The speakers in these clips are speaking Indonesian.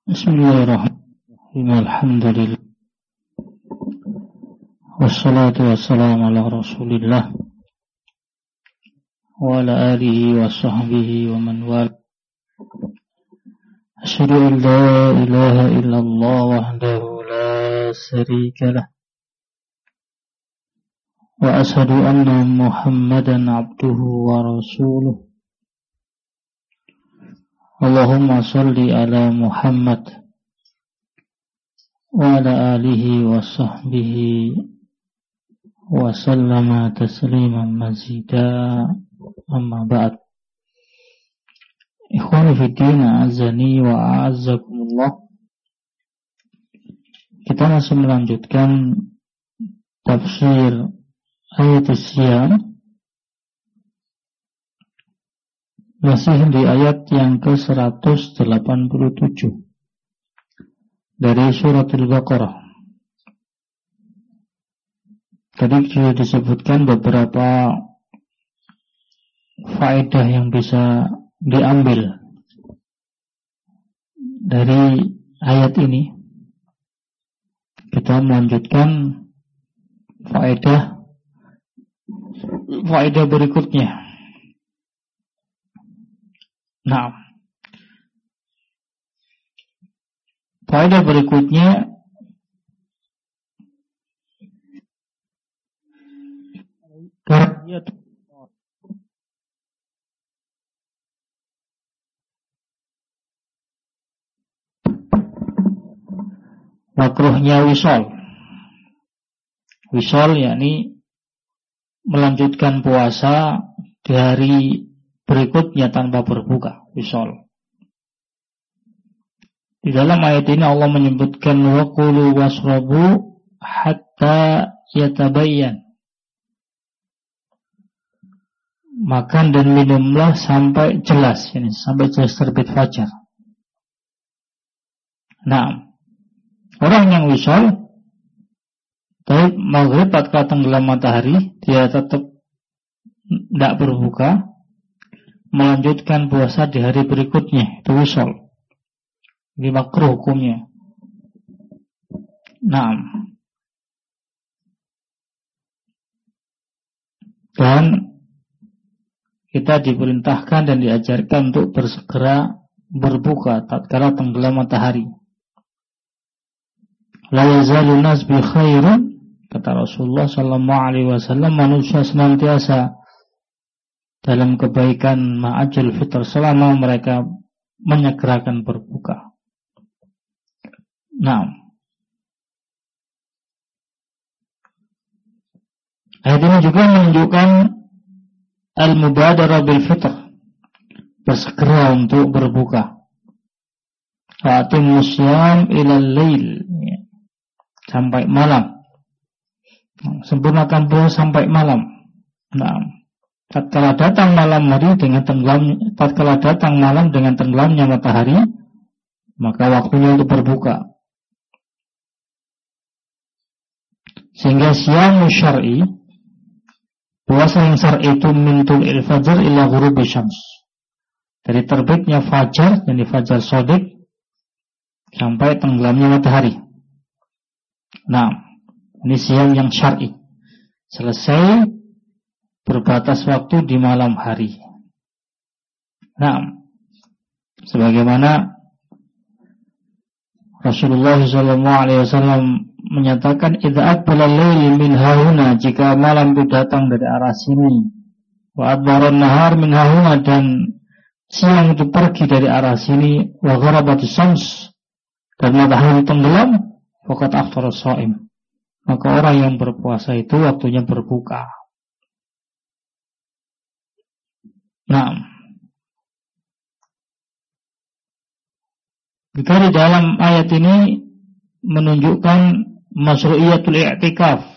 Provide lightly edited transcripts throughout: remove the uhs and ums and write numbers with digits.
Bismillahirrahmanirrahim. Alhamdulillah. Wassalatu wassalamu ala Rasulillah wa ala alihi wa sahbihi wa man wala. Asyhadu an la ilaha illallah wahdahu la syarika lah. Wa asyhadu anna Muhammadan abduhu wa rasuluh. Allahumma salli ala Muhammad wa ala alihi wa sahbihi wa sallama tasliman mazida, amma ba'd. Ikhwani fiddin, a'azzani wa a'azzakumullah. Kita masih melanjutkan tafsir ayat As-Siyam, masih di ayat yang ke-187 dari surat Al-Baqarah. Tadi sudah disebutkan beberapa faedah yang bisa diambil dari ayat ini. Kita melanjutkan faedah berikutnya. Nah, faedah berikutnya makruhnya wisol. Wisol yakni melanjutkan puasa di hari berikutnya tanpa berbuka, wisol. Di dalam ayat ini Allah menyebutkan wa kulu wasrabu hatta yatabayyan. Makan dan minumlah sampai jelas, ini sampai jelas terbit fajar. Nah, orang yang wisol, tapi maghrib tatkala tenggelam matahari, dia tetap tidak berbuka, melanjutkan puasa di hari berikutnya, itu wisol. Ini makruh hukumnya. Nah, dan kita diperintahkan dan diajarkan untuk bersegera berbuka tatkala tenggelam matahari. La yazalun nas bi khairin, kata Rasulullah sallallahu alaihi wasallam, manusia senantiasa dalam kebaikan ma'ajil fitr selama mereka menyegerakan berbuka. Nah, ayat ini juga menunjukkan al-mubadarah bil fitr, bersegera untuk berbuka. Fa'atimmus syiyam ilal lail, sampai malam. Sempurnakan puasa sampai malam. Nah, tatkala datang malam dengan tenggelamnya matahari, maka waktunya untuk berbuka. Sehingga siyam syar'i, puasa yang syar'i itu min tul'il fajr ila ghurubi syams, dari terbitnya fajar, yani fajar shadiq, sampai tenggelamnya matahari. Nah, ini siyam yang syar'i, selesai berbatas waktu di malam hari. Nah, sebagaimana Rasulullah SAW menyatakan, idza aqbala al-lail min hauna, jika malam itu datang dari arah sini, wa adbara an-nahar min hauna, dan siang itu pergi dari arah sini, wa gharabatis syams, dan matahari tenggelam, faqad aftara as-shaim, maka orang yang berpuasa itu waktunya berbuka. Nah, jika di dalam ayat ini menunjukkan masyru'iyatul i'tikaf,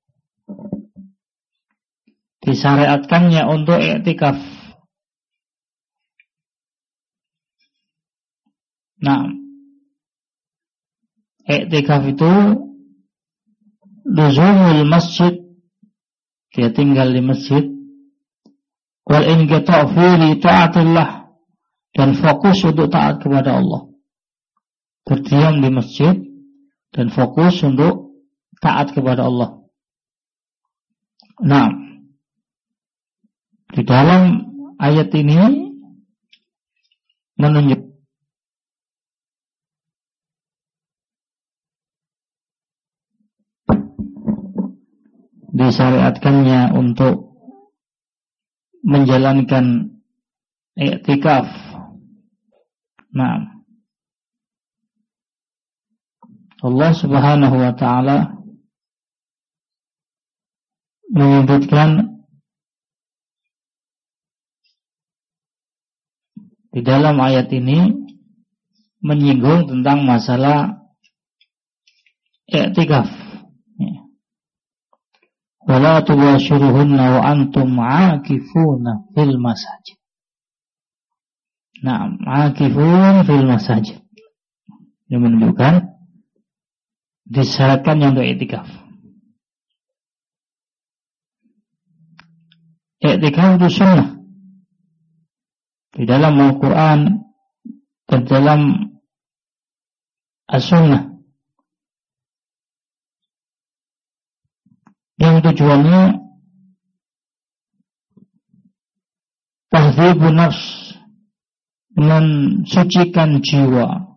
disyariatkannya untuk i'tikaf. Nah, i'tikaf itu luzumul masjid, dia tinggal di masjid, wal inqita' fi ta'atillah, dan fokus untuk taat kepada Allah. berdiam di masjid dan fokus untuk taat kepada Allah. Nah, di dalam ayat ini menunjuk disyariatkannya untuk menjalankan i'tikaf. Nah, Allah Subhanahu wa taala menyebutkan di dalam ayat ini menyinggung tentang masalah i'tikaf. Wala tubashiruhunna wa antum aakifuna fil masajid. Nah, aakifun fil masajid. Ini menunjukkan disyaratkan untuk i'tikaf. I'tikaf itu sunnah di dalam Al-Quran dan dalam As-Sunnah, yang tujuannya tahdzibun nafs, mensucikan jiwa,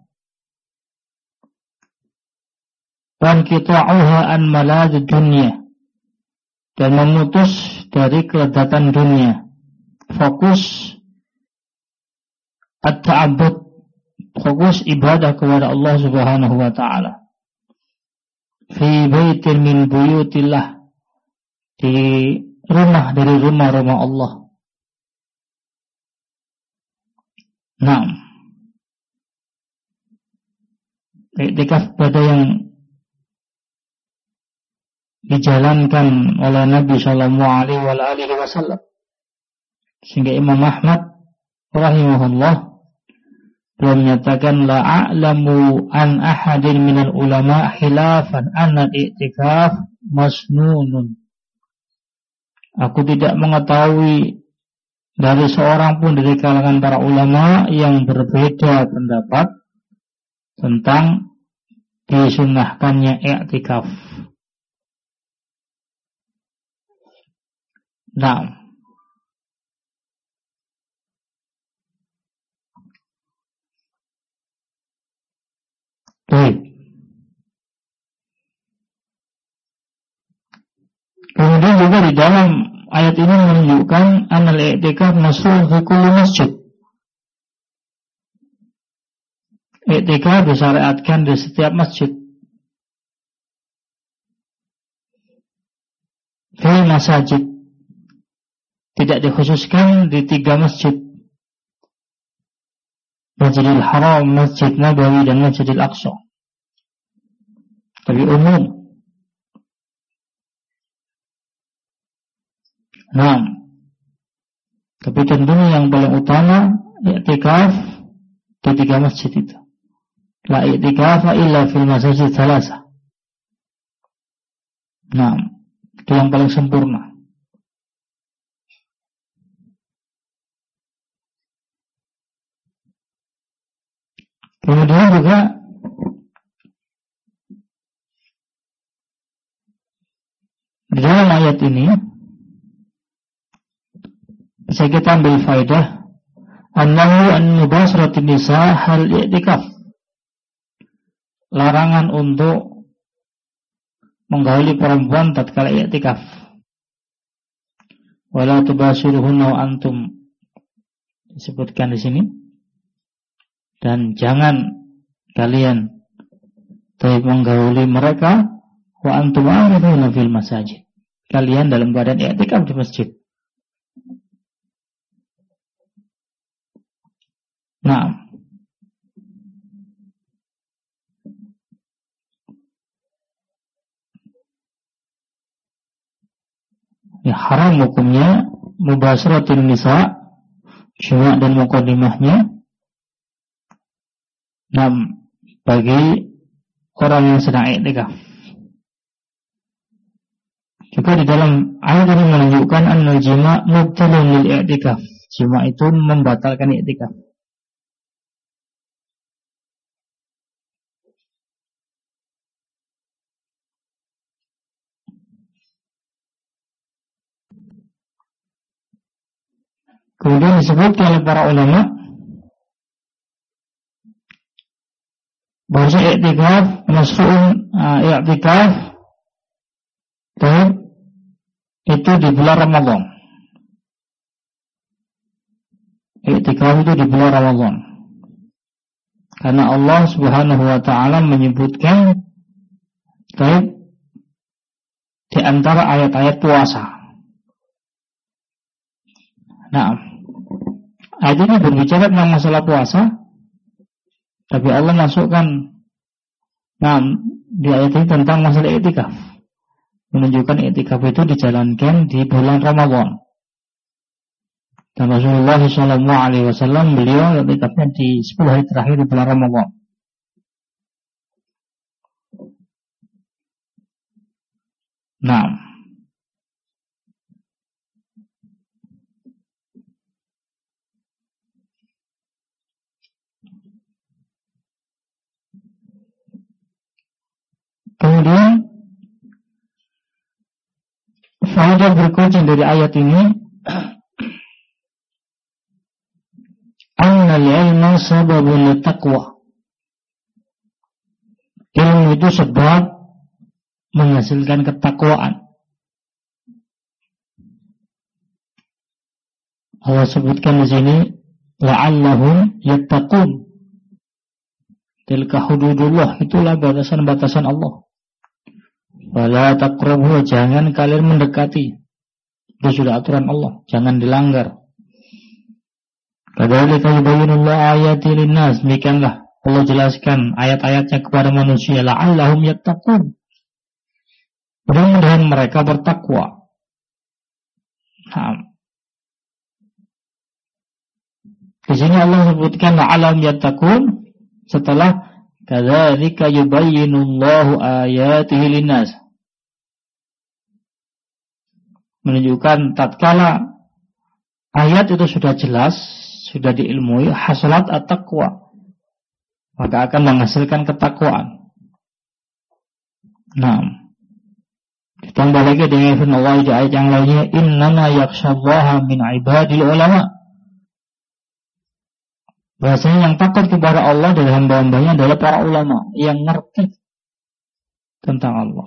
dan qita'uha an malad dunia, dan memutus dari kelezatan dunia, fokus at-ta'abbud, fokus ibadah kepada Allah Subhanahu wa taala. Fi baitin min buyutillah, di rumah dari rumah-rumah Allah. Nah, i'tikaf pada yang dijalankan oleh Nabi Sallallahu Alaihi Wasallam, sehingga Imam Ahmad rahimahullah beliau menyatakan la a'lamu an ahadin minal ulama khilafan anna i'tikaf masnunun. Aku tidak mengetahui dari seorang pun dari kalangan para ulama yang berbeda pendapat tentang disunnahkannya i'tikaf. Nah, baik. Kemudian juga di dalam ayat ini menunjukkan anal i'tikaf masruh fi kulli masjid. I'tikaf disyariatkan di setiap masjid. Fi masajid, tidak dikhususkan di 3 masjid. Masjidil Haram, Masjid Nabawi, dan Masjidil Aqsa. Tapi umum. Nah, tapi tentunya yang paling utama i'tikaf di 3 masjid itu. La i'tikafa illa fil masajid thalatha. Nah, itu yang paling sempurna. Kemudian juga di dalam ayat ini bisa kita ambil faedah annahu an mubasharatin nisa hal i'tikaf, larangan untuk menggauli perempuan tatkala i'tikaf. Wala tubashiruhunna wa antum, disebutkan di sini. Dan jangan kalian menggauli mereka wa antum a'rifuna fil masajid, kalian dalam keadaan i'tikaf di masjid. Nah, ya haram hukumnya mubasharatin nisa, jima' dan muqaddimahnya. Nah, bagi orang yang sedang i'tikaf. Juga di dalam ayat ini menunjukkan annal jima' mubtilun lil i'tikaf. Jima' itu membatalkan i'tikaf. Kemudian disebutkan oleh para ulama bahwa i'tikaf mas'un i'tikaf itu di bulan Ramadan. I'tikaf itu di bulan Ramadan. Karena Allah Subhanahu wa taala menyebutkan di antara ayat-ayat puasa. Nah, ayat ini berbicara tentang masalah puasa, tapi Allah masukkan di ayat ini tentang masalah i'tikaf, menunjukkan i'tikaf itu dijalankan di bulan Ramadan. Dan Rasulullah SAW beliau i'tikafnya di 10 hari terakhir di bulan Ramadan. Nah, kemudian faedah berikutnya dari ayat ini, annal ilma sababun taqwa. Ilmu itu sebab menghasilkan ketakwaan. Allah sebutkan di sini la'allahum yattaqun. Tilka hududullah, itulah batasan-batasan Allah. Wala taqrabu, jangan kalian mendekati. Itu sudah aturan Allah, jangan dilanggar. Kadzalika yubayyinullahu ayati linnas, demikianlah Allah jelaskan ayat-ayatnya kepada manusia, la'allahum yattaqun. Mudah-mudahan mereka bertakwa. Di sini Allah sebutkan la'allahum yattaqun setelah kadzalika yubayyinullahu ayatihi linnas, menunjukkan tatkala ayat itu sudah jelas, sudah diilmui, hasalat at-taqwa, maka akan menghasilkan ketakwaan. Nah, ditambah lagi dengan firman Allah di ayat yang lainnya, innama yakhshallaha min ibadil ulama. Bahasanya yang takut kepada Allah dari hamba-hambanya adalah para ulama yang ngerti tentang Allah.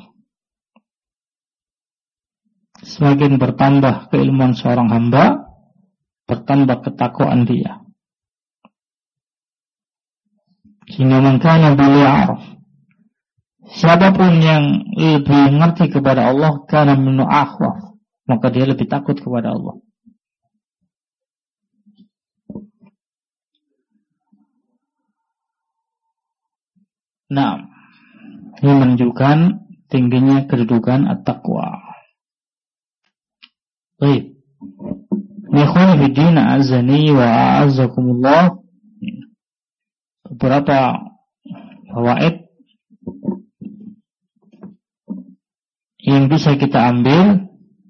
Semakin bertambah keilmuan seorang hamba, bertambah ketakwaan dia. Sehingga man kana bil ya'raf, siapapun yang lebih mengerti kepada Allah, kana min akhwaf, maka dia lebih takut kepada Allah. Nah, ini menunjukkan tingginya kedudukan at-taqwa. Baik. Ikhwan fiddin azani wa a'azzakumullah. Beberapa fawaid yang bisa kita ambil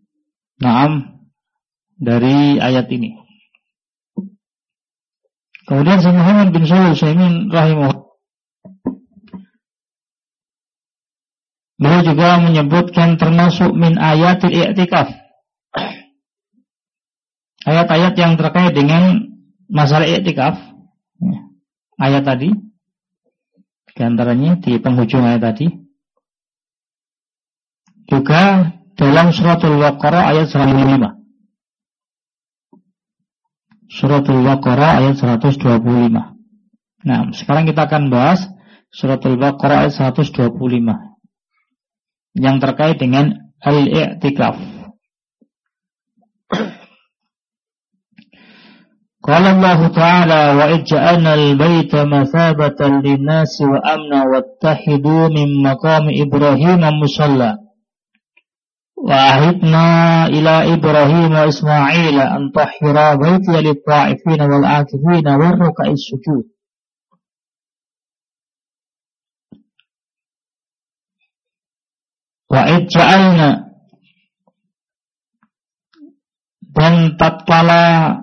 dari ayat ini. Kemudian Syekh Muhammad bin Shalih Al-Utsaimin rahimahullah, beliau juga menyebutkan termasuk min ayatil i'tikaf, ayat-ayat yang terkait dengan masalah i'tikaf. Ayat tadi, di antaranya di penghujung ayat tadi, juga dalam suratul Baqarah ayat 125. Suratul Baqarah ayat 125. Nah, sekarang kita akan bahas suratul Baqarah ayat 125 yang terkait dengan al-i'tikaf. Qala Allah Ta'ala wa ij'alna al-baita mathabatan lin-nasi wa amna wattakhidhu min maqami Ibrahim musalla wa ahidna ila Ibrahim wa Ismail an tahhira baitiya lit-ta'ifina wal-'akifina war-ruk'is sujud. Wa ij'alna, dan tatkala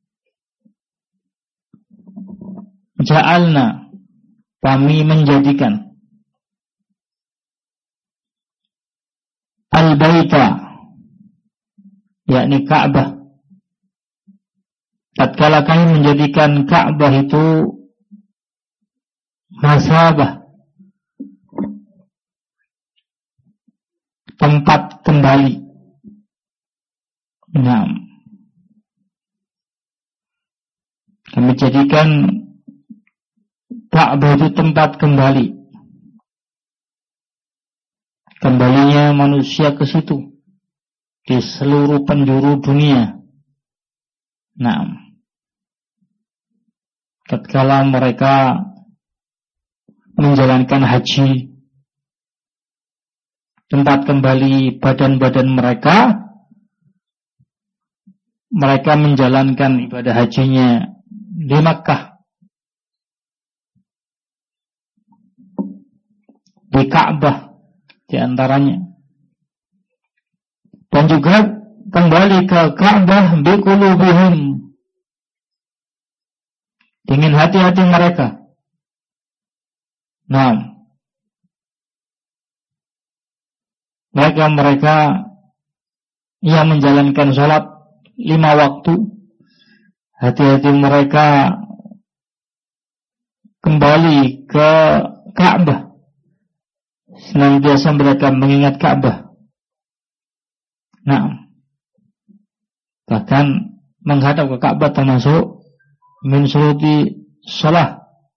ja'alna, kami menjadikan al-baita, yakni Ka'bah, tatkala kami menjadikan Ka'bah itu masabah, tempat kembali. Nah, kami jadikan Ka'bah itu tempat kembali. Kembalinya manusia ke situ di seluruh penjuru dunia. Nah, tatkala mereka menjalankan haji, tempat kembali badan-badan mereka, mereka menjalankan ibadah hajinya di Makkah, di Ka'bah di antaranya, dan juga kembali ke Ka'bah biqulubihim, dengan hati-hati mereka. Nah, mereka yang menjalankan sholat 5 waktu, hati-hati mereka kembali ke Ka'bah, senantiasa mereka mengingat Ka'bah. Nah, bahkan menghadap ke Ka'bah termasuk min syuruti shalah.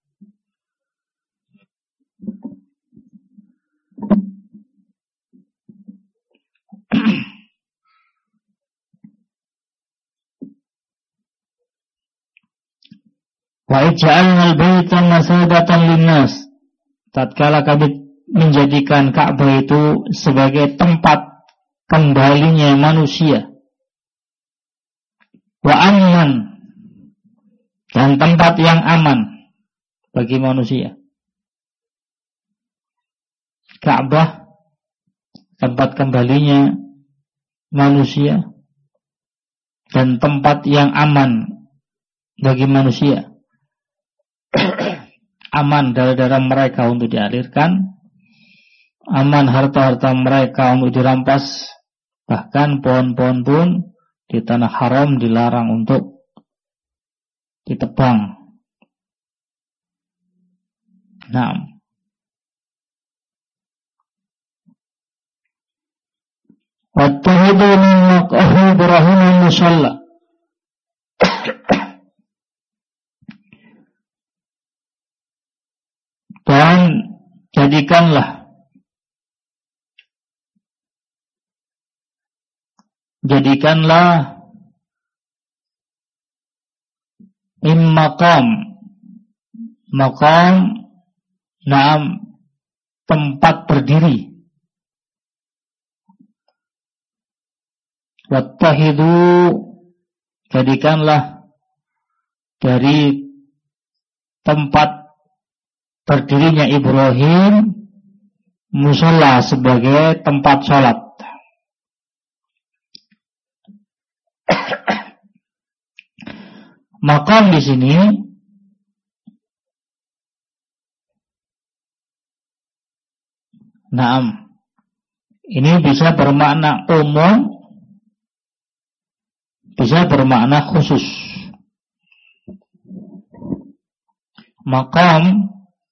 Wa ij'alnal baita masabatan linnas, tatkala kami menjadikan Ka'bah itu sebagai tempat kembalinya manusia, wa aman, dan tempat yang aman bagi manusia. Ka'bah tempat kembalinya manusia dan tempat yang aman bagi manusia. Aman darah-darah mereka untuk dialirkan, aman harta-harta mereka untuk dirampas, bahkan pohon-pohon pun di tanah haram dilarang untuk ditebang. Nah, wattahidu min maqahi Ibrahim musalla, dan jadikanlah maqam, naam, tempat berdiri. Wattahidu, jadikanlah dari tempat berdirinya Ibrahim musalla sebagai tempat sholat. Maqam di sini naam, ini bisa bermakna umum, bisa bermakna khusus. Maqam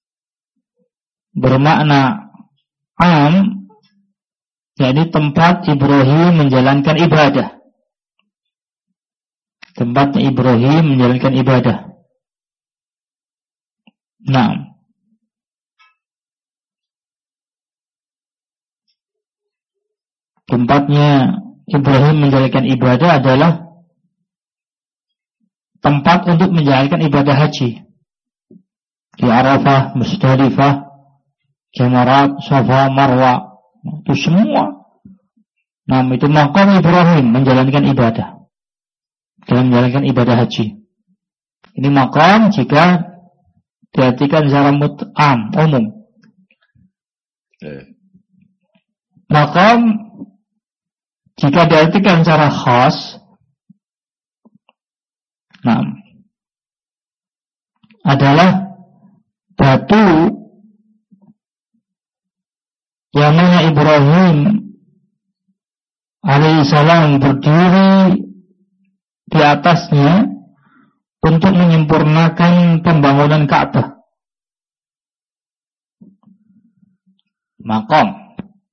bermakna am, jadi tempat Ibrahim menjalankan ibadah. Tempatnya Ibrahim menjalankan ibadah. Nah, tempatnya Ibrahim menjalankan ibadah adalah tempat untuk menjalankan ibadah haji. Di Arafah, Musdalifah, Jamarat, Safa, Marwa, itu semua. Nah, itu maqam Ibrahim menjalankan ibadah, dalam menjalankan ibadah haji. Ini maqam jika diartikan secara umum. Maqam jika diartikan secara khas, nah, adalah batu yang mana Ibrahim alaihissalam berdiri di atasnya untuk menyempurnakan pembangunan Ka'bah. Maqam.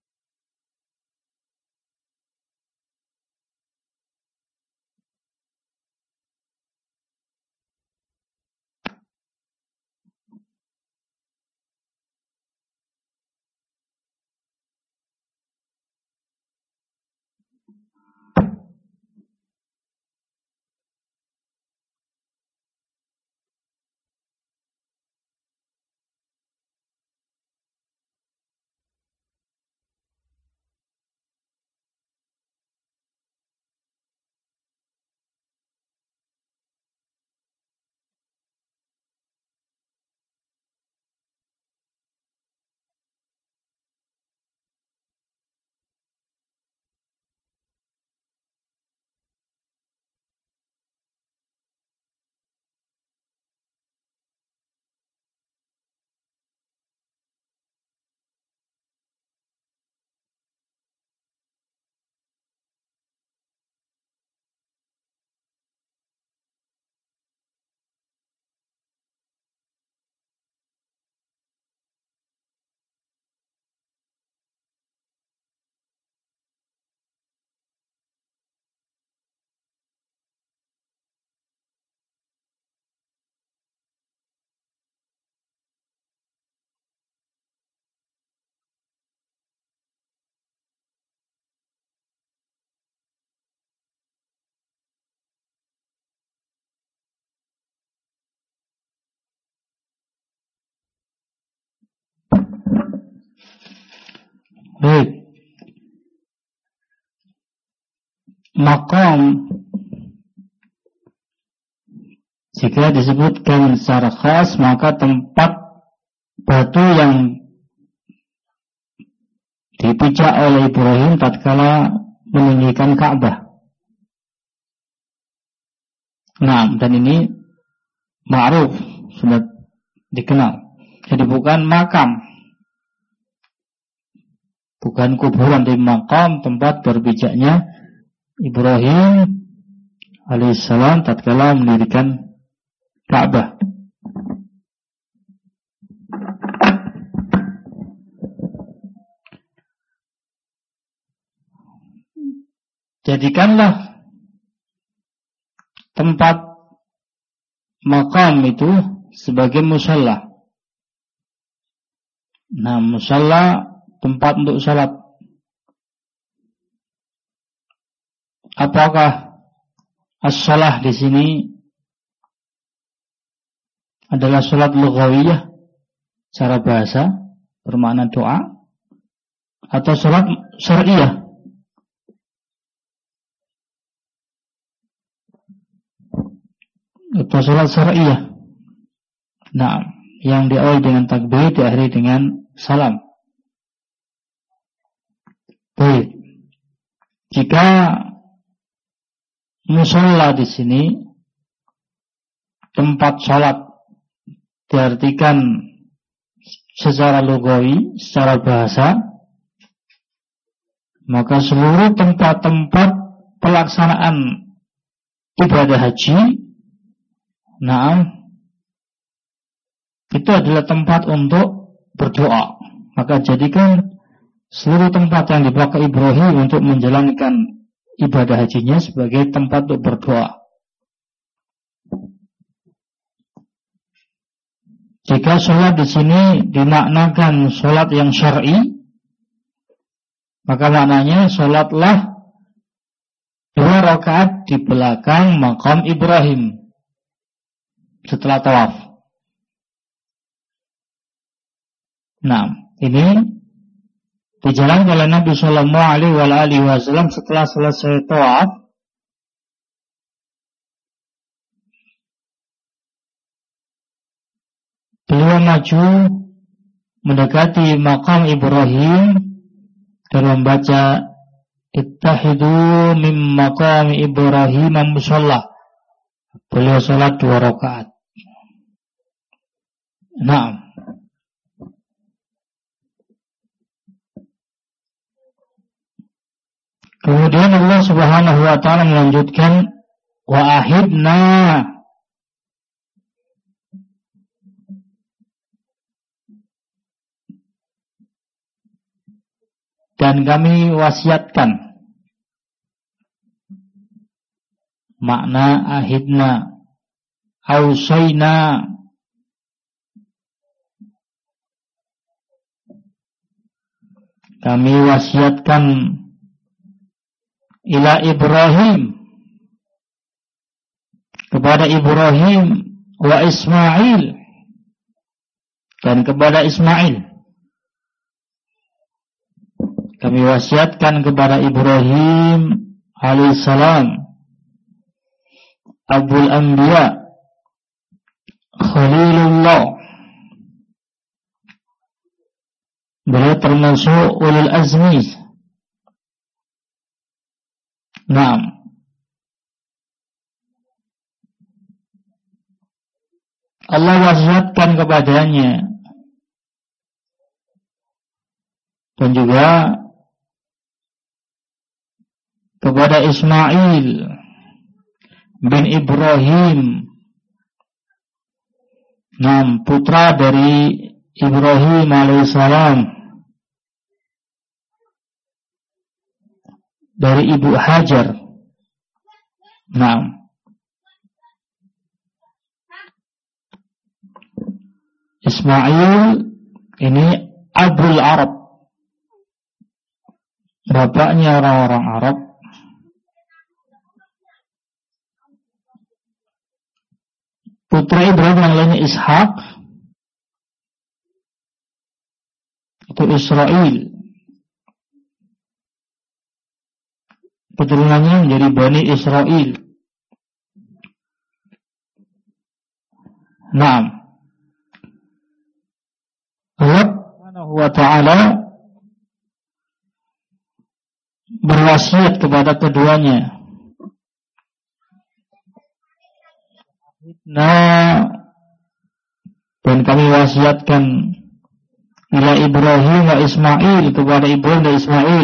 Baik. Maqam jika disebutkan secara khas, maka tempat batu yang dipijak oleh Ibrahim tatkala meninggikan Ka'bah. Nah, dan ini ma'ruf, sudah dikenal. Jadi bukan makam, bukan kuburan, di makam tempat berpijaknya Ibrahim alaihissalam tatkala mendirikan Ka'bah. Jadikanlah tempat makam itu sebagai musalla. Nah, musalla tempat untuk salat. Apakah as-salah di sini adalah salat lughawiyah secara bahasa bermakna doa, atau salat syar'iyah? Atau salat syar'iyah. Nah, yang diawali dengan takbir, diakhiri dengan salam. Baik. Jika musalla di sini tempat salat diartikan secara lugawi, secara bahasa, maka seluruh tempat-tempat pelaksanaan ibadah haji, itu adalah tempat untuk berdoa. Maka jadikan seluruh tempat yang dipakai Ibrahim untuk menjalankan ibadah hajinya sebagai tempat untuk berdoa. Jika sholat di sini dimaknakan sholat yang syar'i, maka maknanya sholatlah 2 rakaat di belakang maqam Ibrahim setelah tawaf. Nah, ini dijalankan oleh Nabi Sallallahu Alaihi Wasallam setelah selesai tawaf. Beliau maju mendekati maqam Ibrahim dan membaca ittahidu min maqam Ibrahim musalla. Beliau salat 2 rakaat. Nah, kemudian Allah Subhanahu wa taala melanjutkan wa ahidna dan kami wasiatkan. Makna ahidna, ausaina, kami wasiatkan ila Ibrahim, kepada Ibrahim, wa Ismail, dan kepada Ismail. Kami wasiatkan kepada Ibrahim alaihissalam, Abul Anbiya, Khalilullah. Beliau termasuk ulul azmi. Naam. Allah wasiatkan kepadanya dan juga kepada Ismail bin Ibrahim, putra dari Ibrahim alaihissalam, dari ibu Hajar. Ismail ini Abul Arab, bapaknya orang-orang Arab. Putra Ibrahim yang lainnya Ishak, itu Israel. Keturunannya menjadi Bani Israel. Naam. Allah Subhanahu wa ta'ala berwasiat kepada keduanya. Dan kami wasiatkan ila Ibrahim wa Ismail, kepada Ibrahim dan Ismail.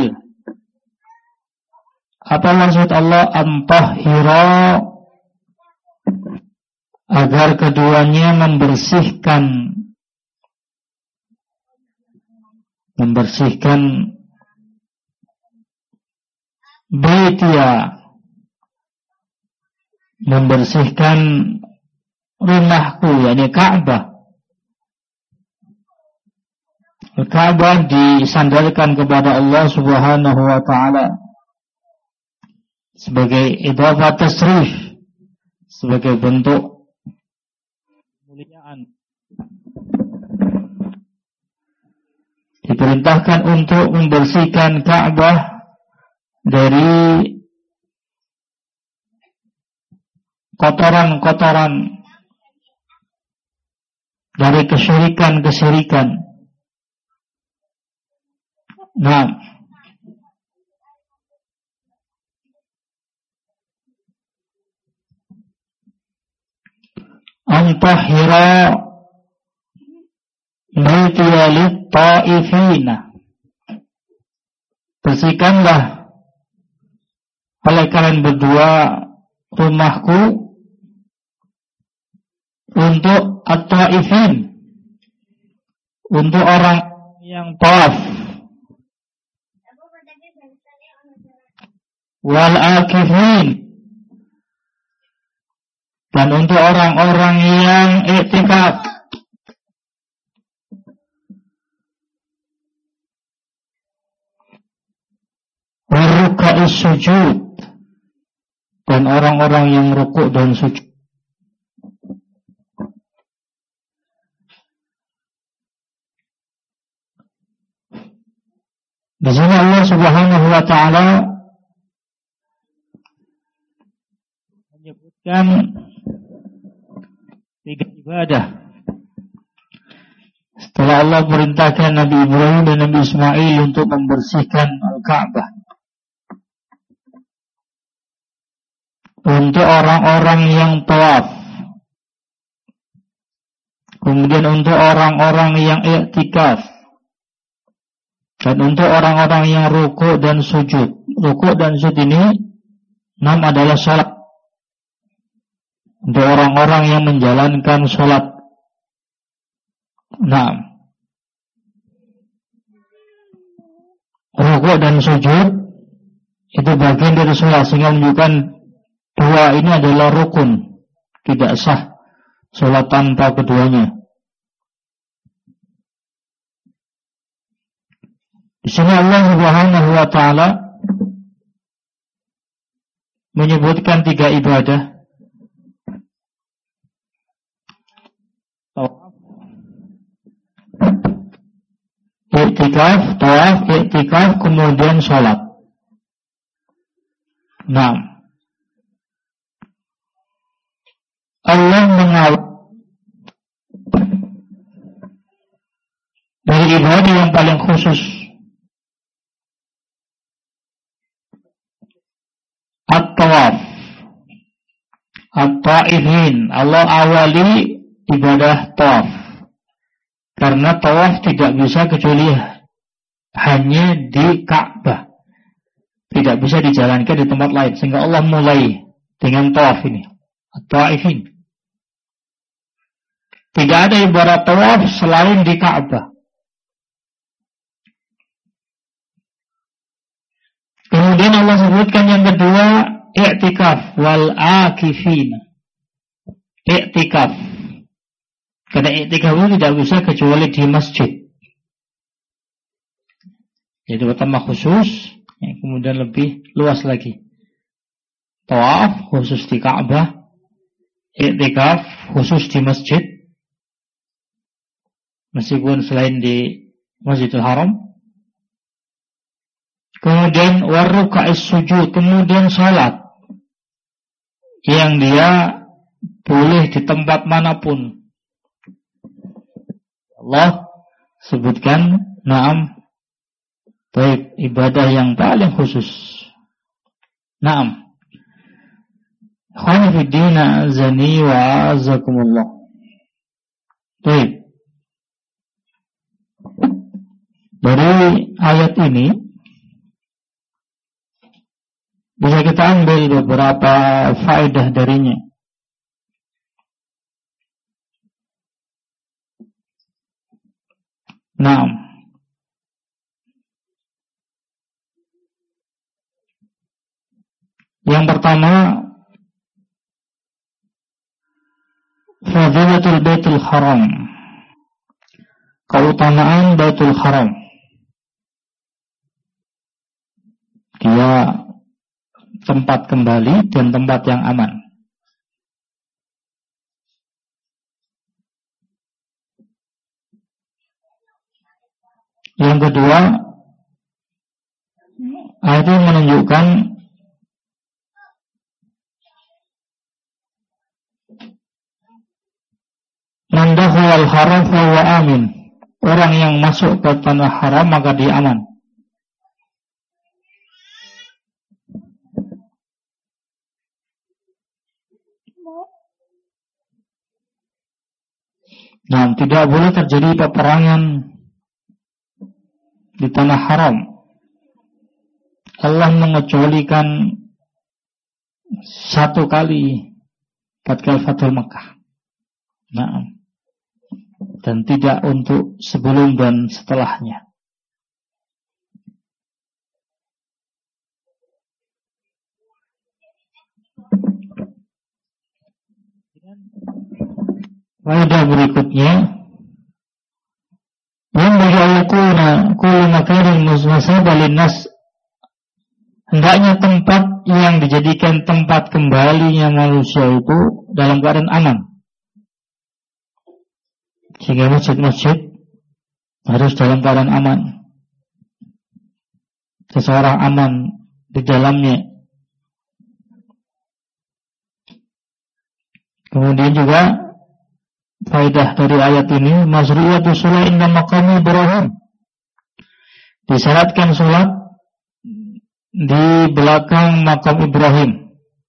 Apa maksud Allah? Antahhira, agar keduanya membersihkan Baitia, membersihkan rumahku, yakni Ka'bah. Ka'bah disandarkan kepada Allah Subhanahu wa ta'ala sebagai idhafah tasrif, sebagai bentuk kemuliaan. Diperintahkan untuk membersihkan Ka'bah dari kotoran-kotoran, dari kesyirikan-kesyirikan. Antahhira baitiya lit-ta'ifina, bersihkanlah oleh kalian berdua rumahku untuk at-ta'ifin, untuk orang yang tawaf, wal akifin, dan untuk orang-orang yang i'tikaf, waruka'is sujud, dan orang-orang yang rukuk dan sujud. Di sini Allah Subhanahu wa ta'ala menyebutkan 3 ibadah. Setelah Allah perintahkan Nabi Ibrahim dan Nabi Ismail untuk membersihkan Al-Ka'bah, untuk orang-orang yang tawaf, kemudian untuk orang-orang yang i'tikaf, dan untuk orang-orang yang rukuk dan sujud. Rukuk dan sujud ini adalah salat. Untuk orang-orang yang menjalankan salat. Rukuk rukuk dan sujud itu bagian dari sholat, sehingga menunjukkan dua ini adalah rukun, tidak sah sholat tanpa keduanya. Di sini Allah Subhanahu wa taala menyebutkan 3 ibadah. I'tikaf, tawaf, i'tikaf, kemudian sholat. Nah, Allah mengawal dari ibadah yang paling khusus, at-tawaf, at-taifin. Allah awali ibadah tawaf, karena tawaf tidak bisa kecuali hanya di Ka'bah, tidak bisa dijalankan di tempat lain, sehingga Allah mulai dengan tawaf ini, at-taifin. Tidak ada ibadah tawaf selain di Ka'bah. Kemudian Allah sebutkan yang kedua, i'tikaf wal akifin. I'tikaf, karena i'tikaf itu tidak bisa kecuali di masjid. Jadi pertama khusus, kemudian lebih luas lagi. Tawaf khusus di Ka'bah, i'tikaf khusus di masjid, meskipun selain di Masjidil Haram. Kemudian warruka'is sujud, kemudian salat yang dia boleh di tempat manapun. Allah sebutkan, na'am, baik, ibadah yang paling khusus. Na'am. Khonifiddina azani wa azakumullah. Baik. Dari ayat ini bisa kita ambil beberapa faedah darinya. Nah, yang pertama, fadilatul Baitul Haram, keutamaan Baitul Haram. Dia tempat kembali dan tempat yang aman. Yang kedua, ayat ini menunjukkan man dakhala al-haram fa huwa amin. Orang yang masuk ke tanah haram maka dia aman. Nah, tidak boleh terjadi peperangan di tanah haram. Allah mengecualikan satu kali ketika Fathul Makkah. Nah, dan tidak untuk sebelum dan setelahnya. Faedah berikutnya, yang bagaimana kullu makanin musnasabalin nas, hendaknya tempat yang dijadikan tempat kembalinya manusia itu dalam keadaan aman. Sehingga masjid-masjid harus dalam keadaan aman, seseorang aman di dalamnya. Kemudian juga faedah dari ayat ini, masyru'iyatu sholat inda maqam Ibrahim, disyaratkan sholat di belakang makam Ibrahim.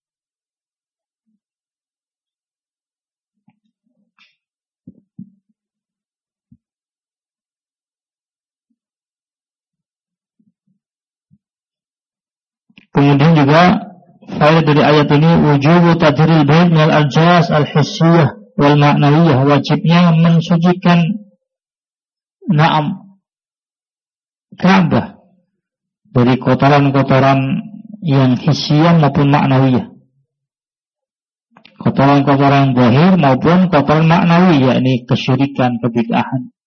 Kemudian juga faedah dari ayat ini, wujubu tadhiril bait minal aljas al-hissiyah wal ma'nawiyah, wajibnya mensucikan Ka'bah dari kotoran-kotoran yang hissiyah maupun maknawiyah. Kotoran-kotoran zahir maupun kotoran maknawi, yakni kesyirikan, kebid'ahan.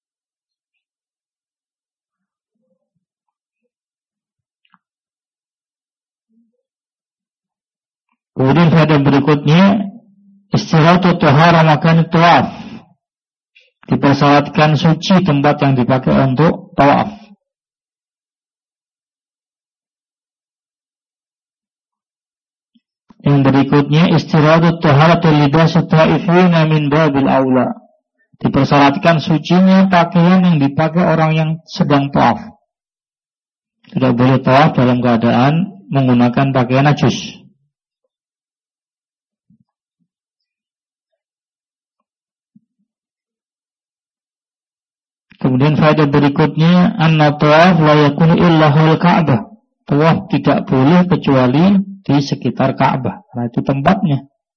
Kemudian faedah berikutnya, istiratu tahara makan tawaf. Dipersyaratkan suci tempat yang dipakai untuk tawaf. Yang berikutnya, istiratu taharatu libasu ta'ifina min babil aula. Dipersyaratkan sucinya pakaian yang dipakai orang yang sedang tawaf. Tidak boleh tawaf dalam keadaan menggunakan pakaian najis. Kemudian faedah berikutnya, anna tawaf la yakunu illa hal Ka'bah. Tawaf tidak boleh kecuali di sekitar Ka'bah, karena itu tempatnya.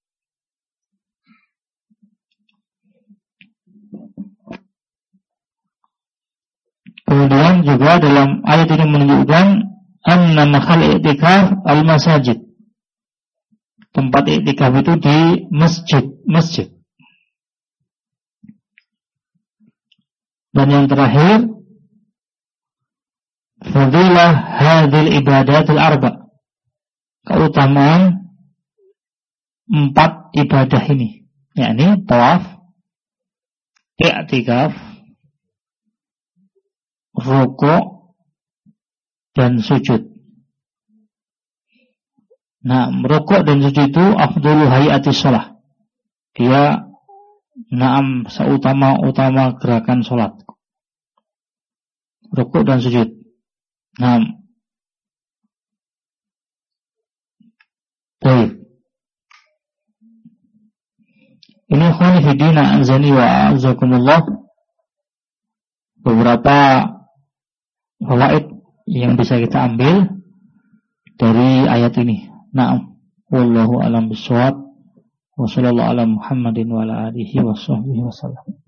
Kemudian juga dalam ayat ini menunjukkan anna mahal i'tikaf al-masajid. Tempat i'tikaf itu di masjid. Dan yang terakhir, fadilah hadhil ibadatil arba'. Keutamaan 4 ibadah ini, yakni tawaf, i'tikaf, rukuk, dan sujud. Nah, rukuk dan sujud itu afdhalu hayatis shalah. Dia seutama-utama gerakan sholat. Rukuk dan sujud. Baik. Ini khani fidina anzani wa a'azakumullah, beberapa fawaid yang bisa kita ambil dari ayat ini. Wallahu a'lam bishawab. Wa sallallahu ala Muhammadin wa ala alihi wa sahbihi wa sallam.